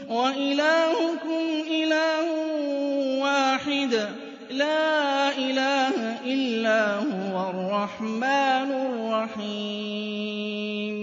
وَإِلَٰهُكُمْ إِلَٰهٌ وَاحِدٌ لَّا إِلَٰهَ إِلَّا هُوَ الرَّحْمَٰنُ الرَّحِيمُ